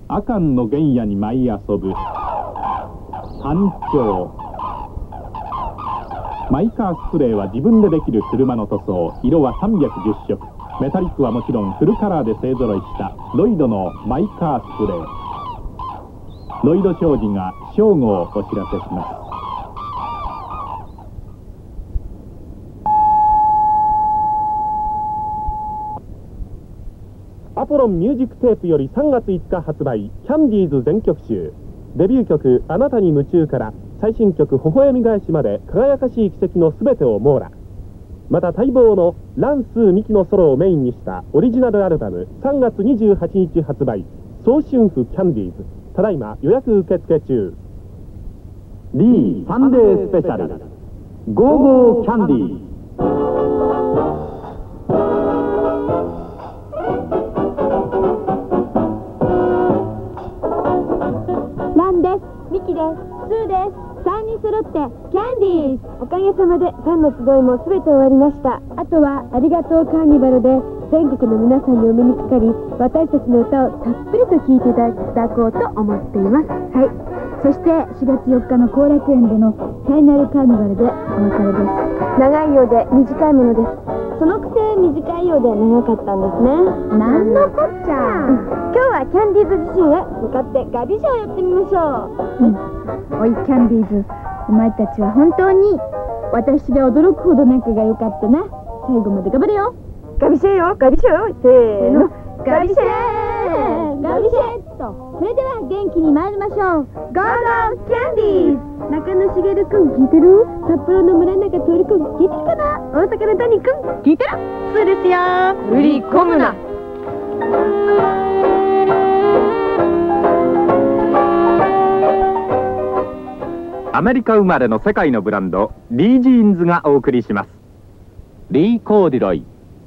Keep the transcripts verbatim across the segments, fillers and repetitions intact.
阿寒の原野に舞い遊ぶ単調。マイカースプレーは自分でできる車の塗装。色はさんびゃくじゅっしょく。メタリックはもちろんフルカラーで勢ぞろいしたロイドのマイカースプレー。ロイド商事が正午をお知らせします。アポロンミュージックテープよりさんがついつか発売、キャンディーズ全曲集。デビュー曲「あなたに夢中」から最新曲「微笑み返し」まで輝かしい奇跡のすべてを網羅。また待望のラン・スー・ミキのソロをメインにしたオリジナルアルバムさんがつにじゅうはちにち発売、早春譜キャンディーズ。ただいま予約受付中。リーサンデースペシャルゴーゴーキャンディー。 ランです、ミキです、スーです。さんにん揃ってキャンディーズ。おかげさまでファンの集いも全て終わりました。あとはありがとうカーニバルで全国の皆さんにお目にかかり、私たちの歌をたっぷりと聴いていただこうと思っています。はい、そしてしがつよっかの後楽園でのファイナルカーニバルでお別れです。長いようで短いものです。そのくせ短いようで長かったんですね。なんのこっちゃ、うん、今日はキャンディーズ自身へ向かってガビショーをやってみましょう。うん、おいキャンディーズ、お前たちは本当に私が驚くほど仲が良かったな。最後まで頑張れよ。ガビシェよ、ガビシェよ、せーの、ガビシェー、ガビシェーと。それでは元気に参りましょう。ゴーゴーキャンディーズ。中野茂くん聞いてる？札幌の村中徹くん聞いてるかな？大阪の谷くん聞いてる？そうですよ。売り込むな。 アメリカ生まれの世界のブランドリー・ジーンズがお送りします。リー・コーディロイ。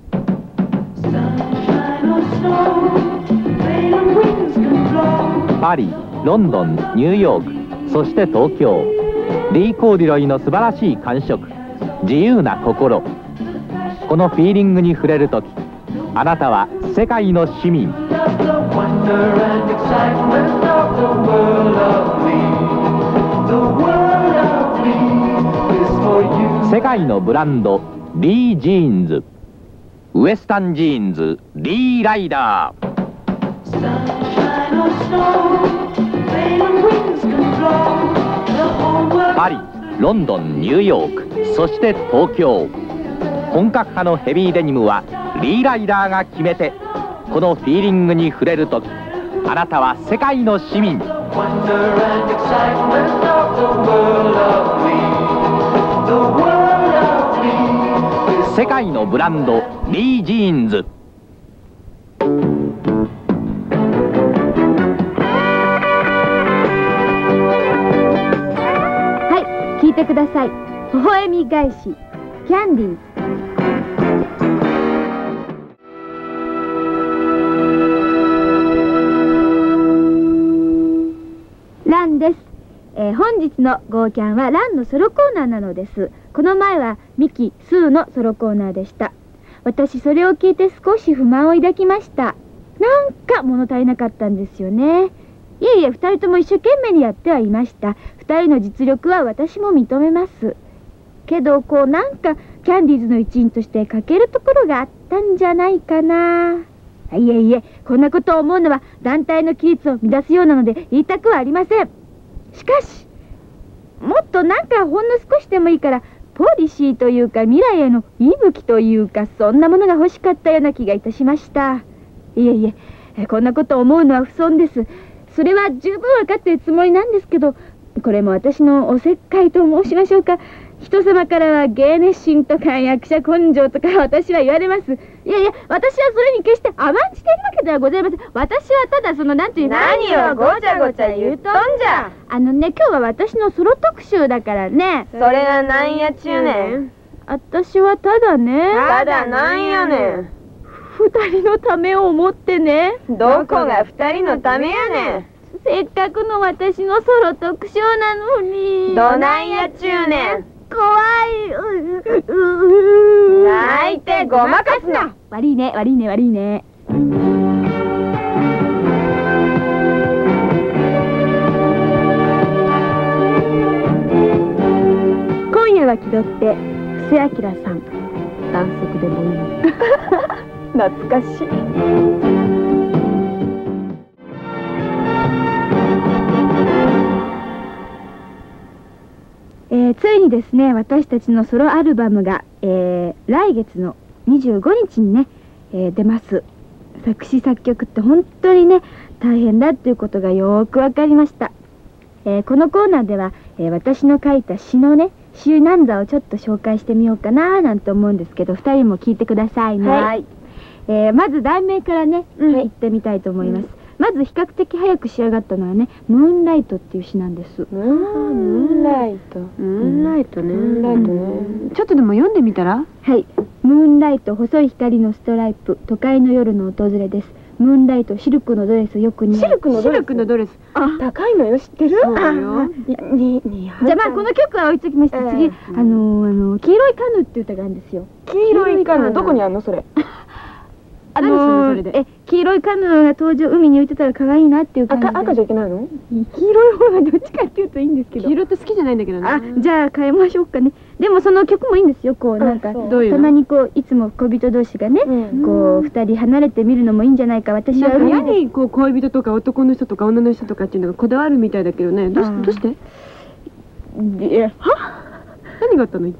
パリ、ロンドン、ニューヨーク、そして東京。リー・コーディロイの素晴らしい感触、自由な心。このフィーリングに触れるとき、あなたは世界の市民。世界のブランドリー・ジーンズ。ウエスタンジーンズリー・ライダー。パリ、ロンドン、ニューヨーク、そして東京。本格派のヘビーデニムはリー・ライダーが決めて。このフィーリングに触れるとき、あなたは世界の市民。世界のブランドリー・ジーンズ。 はい、聞いてください。微笑み返しキャンディーズ。ランです。えー、本日のゴーキャンはランのソロコーナーなのです。この前はミキ、スーのソロコーナーでした。私それを聞いて少し不満を抱きました。なんか物足りなかったんですよね。いえいえ、二人とも一生懸命にやってはいました。二人の実力は私も認めます。けどこうなんかキャンディーズの一員として欠けるところがあったんじゃないかな。いえいえ、こんなことを思うのは団体の規律を乱すようなので言いたくはありません。しかしもっとなんかほんの少しでもいいからポリシーというか未来への息吹というか、そんなものが欲しかったような気がいたしました。いえいえ、こんなことを思うのは不遜です。それは十分分かっているつもりなんですけど、これも私のおせっかいと申しましょうか。人様からは芸熱心とか役者根性とか私は言われます。いやいや、私はそれに決して甘んじているわけではございません。私はただそのなんていうか、 何をごちゃごちゃ言うとんじゃ。 あのね、今日は私のソロ特集だからね。 それがなんやちゅうねん。 私はただね、 ただなんやねん。 二人のためを思ってね。 どこが二人のためやねん。 せっかくの私のソロ特集なのに。 どないやちゅうねん。 怖い。 泣いてごまかすな。 悪いね、悪いね、悪いね。 は気取って布施明さん、短足でもいい。 懐かしい。 えー、ついにですね、私たちのソロアルバムが、えー、来月のにじゅうごにちにね、えー、出ます。作詞作曲って本当にね大変だっていうことがよーくわかりました。えー、このコーナーでは、えー、私の書いた詩のね詩南座をちょっと紹介してみようかななんて思うんですけど、ふたりも聞いてくださいね。はい、えー、まず題名からね、うん、言ってみたいと思います。うん、まず比較的早く仕上がったのはね「ムーンライト」っていう詩なんです。 ムーンライト、ムーンライトね、ムーンライトね。 ちょっとでも読んでみたら。 はい。ムーンライト、細い光のストライプ、都会の夜の訪れです。ムーンライト、シルクのドレスよく似合う。 シルクのドレス。シルクのドレス。あ、高いのよ、知ってる？そうよ。に、に、 じゃあまあこの曲は置いときまして、次あのあの黄色いカヌーって歌があるんですよ。 黄色いカヌー、どこにあるのそれ？ あのー、え黄色いカヌーが登場、海に浮いてたら可愛いなっていう感じで。 赤赤じゃいけないの？ 黄色い方がどっちかっていうといいんですけど。 黄色って好きじゃないんだけどね。 あ、じゃあ変えましょうかね。でもその曲もいいんですよ。こうなんかたまにこういつも恋人同士がね、こう二人離れてみるのもいいんじゃないか。私は何にこう恋人とか男の人とか女の人とかっていうのがこだわるみたいだけどね。どうしどうして？ いや、は？ 何があったの言った？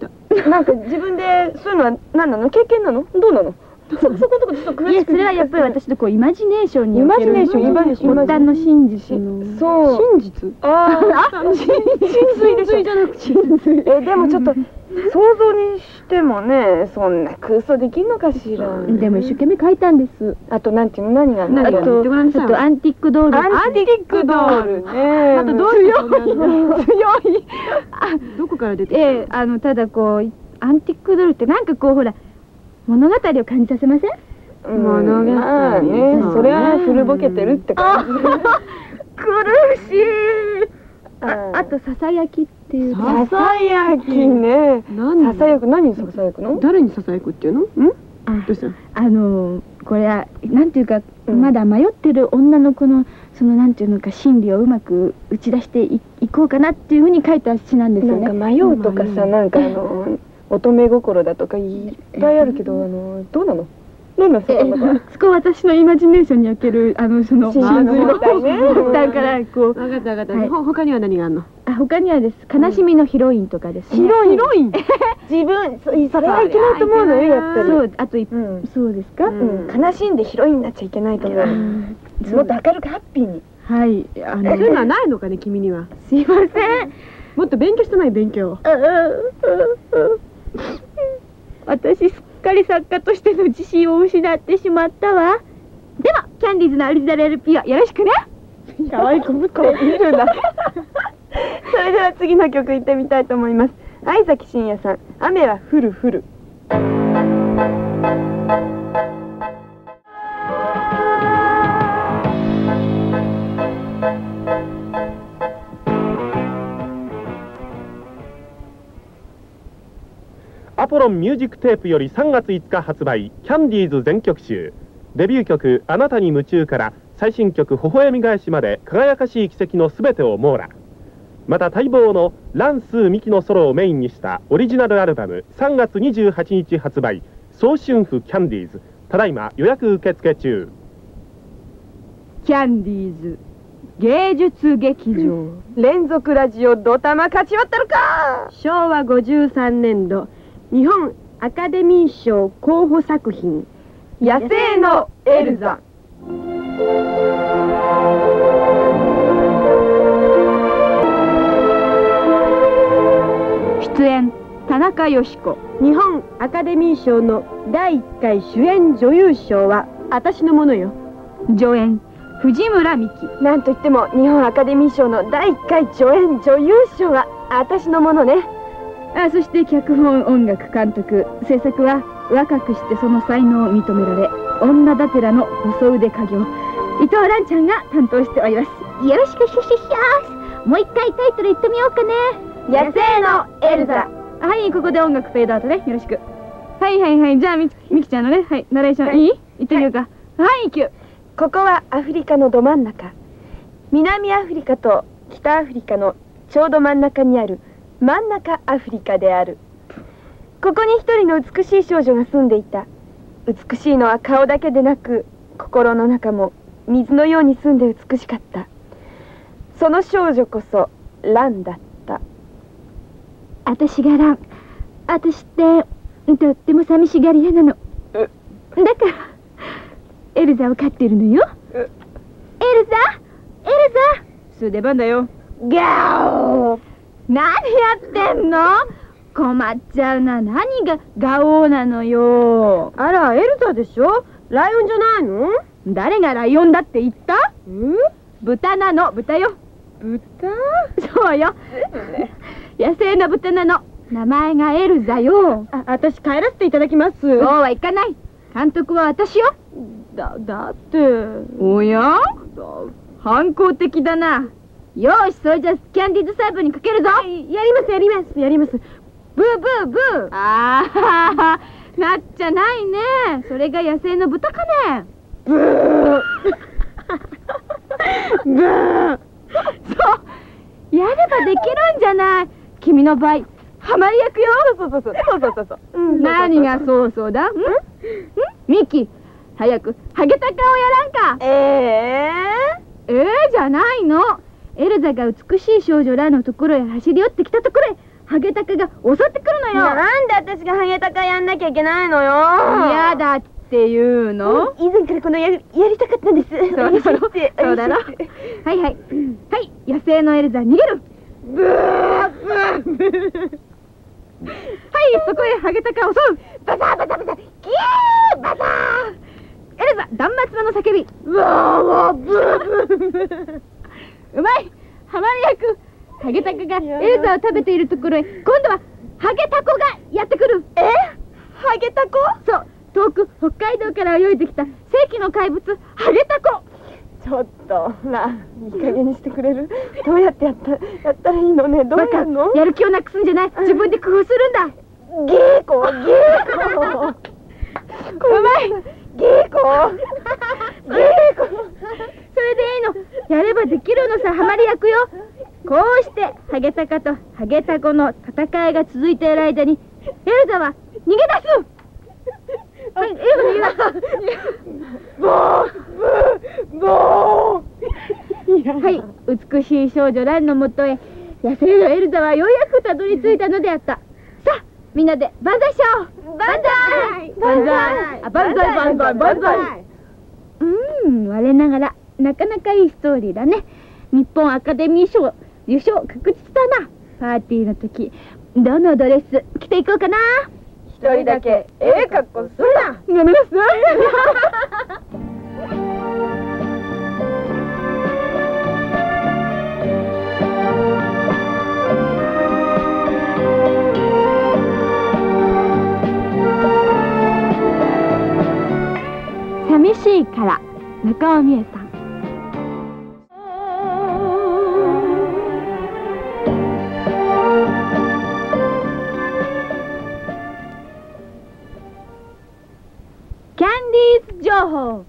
なんか自分でそういうのは何なの？経験なの？どうなの？そこのとこちょっと詳しく。 いや、それはやっぱり私のこうイマジネーションにイマジネーション、イマジネーション、 発端の真実の。 そう。 真実？ ああ、真髄でしょ。じゃなくて。え、でもちょっと想像にしてもね、そんな空想できんのかしら。 でも一生懸命書いたんです。 あとなんていうの、何があるの？ あとあとアンティックドール。 アンティックドールね。 またどういうの？強い。あ、どこから出てきた？ ええ、あのただこうアンティックドールってなんかこうほら物語を感じさせません？ 物語。まあね、それは古ぼけてるって感じ。 苦しい。あ、あとささやきっていう。 ささやきね。ささやく、何にささやくの？ 誰にささやくっていうの？ん？ あ、どうした？あのこれはなんていうかまだ迷ってる女の子のそのなんていうのか心理をうまく打ち出していこうかなっていうふうに書いた詩なんですよね。 なんか迷うとかさ、なんかあの乙女心だとかいっぱいあるけど、あのどうなの？なんだそこのそこ私のイマジネーションにおけるあのその真髄の発端ね。 だからこう。 分かった分かった。他には何があるの？ あ、他にはです。悲しみのヒロインとかですね。 ヒロイン。ヒロイン。自分それはいけないと思うのよやっぱり。 そう、あとそうですか？ 悲しんでヒロインになっちゃいけないと思う。もっと明るくハッピーに。 はい。 あのそういうのはないのかね君には。 すいません。 もっと勉強してない勉強。 私すっかり作家としての自信を失ってしまったわ。でもキャンディーズのオリジナル エルピー はよろしくね。 可愛い子ぶっこいるんだ。それでは次の曲いってみたいと思います。相崎真也さん、雨は降る降る。 アポロンミュージックテープよりさんがついつか発売、キャンディーズ全曲集。デビュー曲「あなたに夢中」から最新曲「微笑み返し」まで輝かしい奇跡のすべてを網羅。また待望のラン・スー・ミキのソロをメインにしたオリジナルアルバムさんがつにじゅうはちにち発売、早春譜キャンディーズ。ただいま予約受付中。 キャンディーズ芸術劇場連続ラジオドタマ勝ち割ったのか。 しょうわごじゅうさんねんど日本アカデミー賞候補作品 「野生のエルザ」。 出演田中佳子。 日本アカデミー賞のだいいっかい主演女優賞は私のものよ。 助演藤村美樹。 なんといっても日本アカデミー賞のだいいっかい助演女優賞は私のものね。 あ、そして脚本音楽監督制作は若くしてその才能を認められ女だてらの細腕家業伊藤蘭ちゃんが担当しております。よろしくシュシュシャース。もう一回タイトル言ってみようかね。 野生のエルザ。 はい、ここで音楽フェードアウトね。よろしく。はいはいはい。じゃあみみきちゃんのね、はい、ナレーション、はい、いい？言ってみようか。はい、いきゅう。 ここはアフリカのど真ん中、南アフリカと北アフリカのちょうど真ん中にある真ん中アフリカである。ここに一人の美しい少女が住んでいた。美しいのは顔だけでなく、心の中も水のように澄んで美しかった。その少女こそランだった。 私がラン。私ってとっても寂しがり屋なの。だからエルザを飼ってるのよ。エルザ、エルザ。すぐ出番だよ。ギャオー。何やってんの？困っちゃうな。何がガオーなのよ。 あら、エルザでしょ？ライオンじゃないの？ 誰がライオンだって言った？ え？ 豚なの。豚よ。 豚？ そうよ。野生の豚なの。名前がエルザよ。 あ、私帰らせていただきます。 そうはいかない。監督は私よ。 だ、だって。 おや？反抗的だな。よし、それじゃキャンディーズ細部にかけるぞ。 やります、やります、やります。ブーブーブー。 ああ、なっちゃないね。それが野生の豚かね。 ブー。ブー。 そう、やればできるんじゃない。君の場合、ハマり役よ。 そうそうそうそうそうそうそう。 うん、何がそうそうだ。ん？ん？ミキ、早くハゲタカをやらんか。 ええー、えーじゃないの。エルザが美しい少女らのところへ走り寄ってきたところへハゲタカが襲ってくるのよ。 なんで私がハゲタカやんなきゃいけないのよ。 嫌だっていうの？ 以前からこのやりやりたかったんです。 そうだろ。そうだろ。はいはいはい、野生のエルザ逃げる。ブーブーブー。はい、そこへハゲタカを襲う。バサーバサーバサー、キーバサー。エルザ断末魔の叫び。うわーブーブーブー。うまい。ハマり役。ハゲタカがエルザを食べているところへ今度はハゲタコがやってくる。 え？ハゲタコ？ そう、遠く北海道から泳いできた世紀の怪物ハゲタコ。 ちょっとな、いい加減にしてくれる？どうやってやったやったらいいのね。どうやるの？ やる気をなくすんじゃない。自分で工夫するんだ。 ゲーコゲーコ。うまい。ゲーコゲーコ。 それでいいの。やればできるのさ。ハマり役よ。こうしてハゲタカとハゲタコの戦いが続いている間にエルザは逃げ出す。はい、エルザ逃げ出す。 ボーブーボー。 はい、美しい少女ランのもとへ野生のエルザはようやくたどり着いたのであった。さあ、みんなで万歳しよう。万歳万歳。あ、万歳万歳万歳。うーん、我ながらなかなかいいストーリーだね。日本アカデミー賞受賞確実だな。パーティーの時どのドレス着ていこうかな。 一人だけええ格好するな。 ごめんなさい。寂しいから中尾美恵さん。キャンディーズ情報。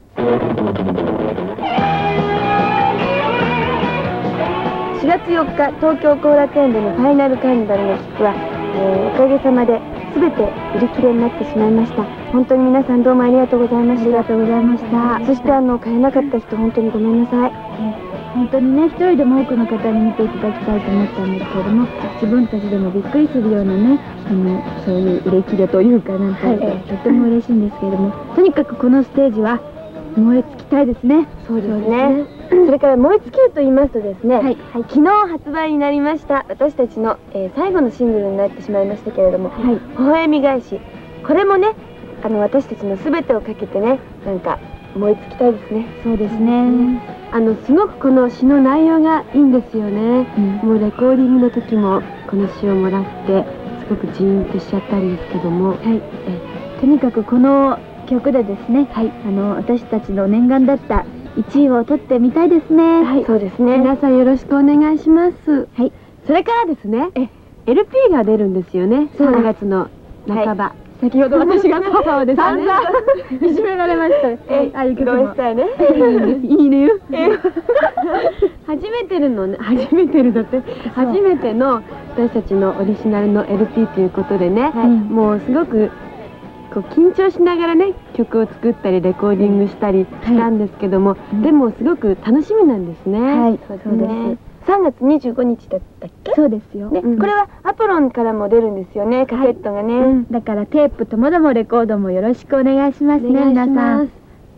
しがつよっか、東京後楽園でのファイナルカーニバルの切符は、えー、おかげさまで全て売り切れになってしまいました。本当に皆さんどうもありがとうございました。ありがとうございました。そしてあの買えなかった人本当にごめんなさい。 本当にね、一人でも多くの方に見ていただきたいと思ったんですけれども、自分たちでもびっくりするようなね、あのそういう売れ切れというかなんていうか、はい、とても嬉しいんですけれども、とにかくこのステージは燃え尽きたいですね。 そうですね。それから燃え尽きると言いますとですね、はいはい、昨日発売になりました私たちの、えー、最後のシングルになってしまいましたけれども、はい、微笑み返し、これもね、あの私たちの全てをかけてね、なんか燃え尽きたいですね。 そうですね、うん、 あのすごくこの詩の内容がいいんですよね、うん、もうレコーディングの時もこの詩をもらってすごくジーンとしちゃったんですけども、はい、 えとにかくこの曲でですね、はい、あの私たちの念願だったいちいを取ってみたいですね。 はい、そうですね。皆さんよろしくお願いします。はい。それからですね、え エルピー が出るんですよね。さんがつの半ば。はい、先ほど私がそうですね。散々いじめられました。 え、あ、いくごめんなさいね。 いいねよ。 初めてのね、初めてるだって初めての私たちのオリジナルの エルピー ということでね、もうすごくこう緊張しながらね曲を作ったりレコーディングしたりしたんですけども、でもすごく楽しみなんですね。 はい、そうですね。さんがつにじゅうごにちだったっけ？ そうですよ。 ね、これはアポロンからも出るんですよね、カセットがね。 だからテープともどもレコードもよろしくお願いしますね、皆さん。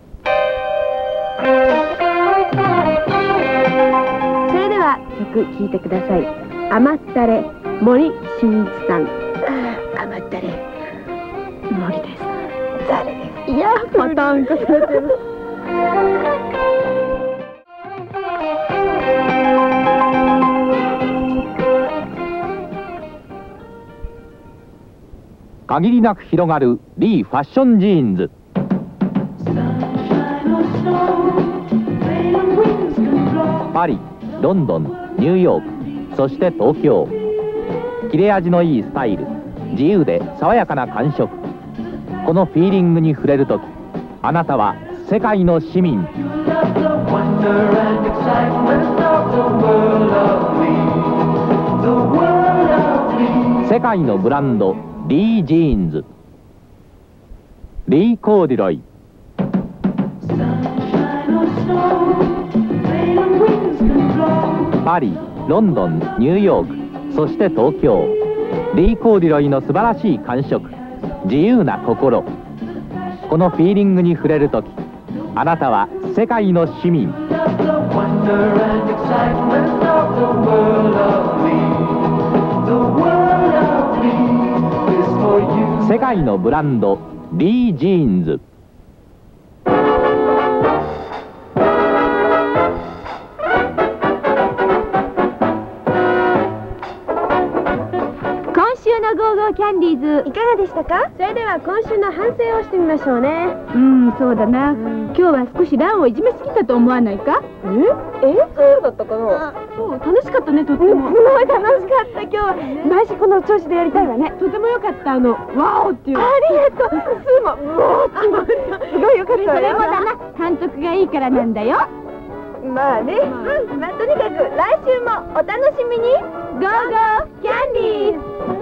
それでは曲聴いてください。甘ったれ、森進一さん。 甘ったれ森です。 誰です？ いや、パターン化されてる。 限りなく広がるリーファッションジーンズ。パリ、ロンドン、ニューヨーク、そして東京。切れ味のいいスタイル、自由で爽やかな感触。このフィーリングに触れるとき、あなたは世界の市民。世界のブランド、リー・ジーンズ。リー・コーディロイ。パリ、ロンドン、ニューヨーク、そして東京。リー・コーディロイの素晴らしい感触、自由な心。このフィーリングに触れるとき、あなたは世界の市民。世界のブランド、リー・ジーンズ。 ゴーゴーキャンディーズ、 いかがでしたか？ それでは今週の反省をしてみましょうね。 うん、そうだな。今日は少しランをいじめすぎたと思わないか？ ええ、そうだったかな。 そう、楽しかったね、とっても。 すごい楽しかった。今日は毎週この調子でやりたいわね。 とても良かった。あのワオっていう。 ありがとう。スーもうおーすごい良かったわよ。 それもだな、監督がいいからなんだよ。 まあね、うん、まあとにかく来週もお楽しみに。ゴーゴーキャンディーズ。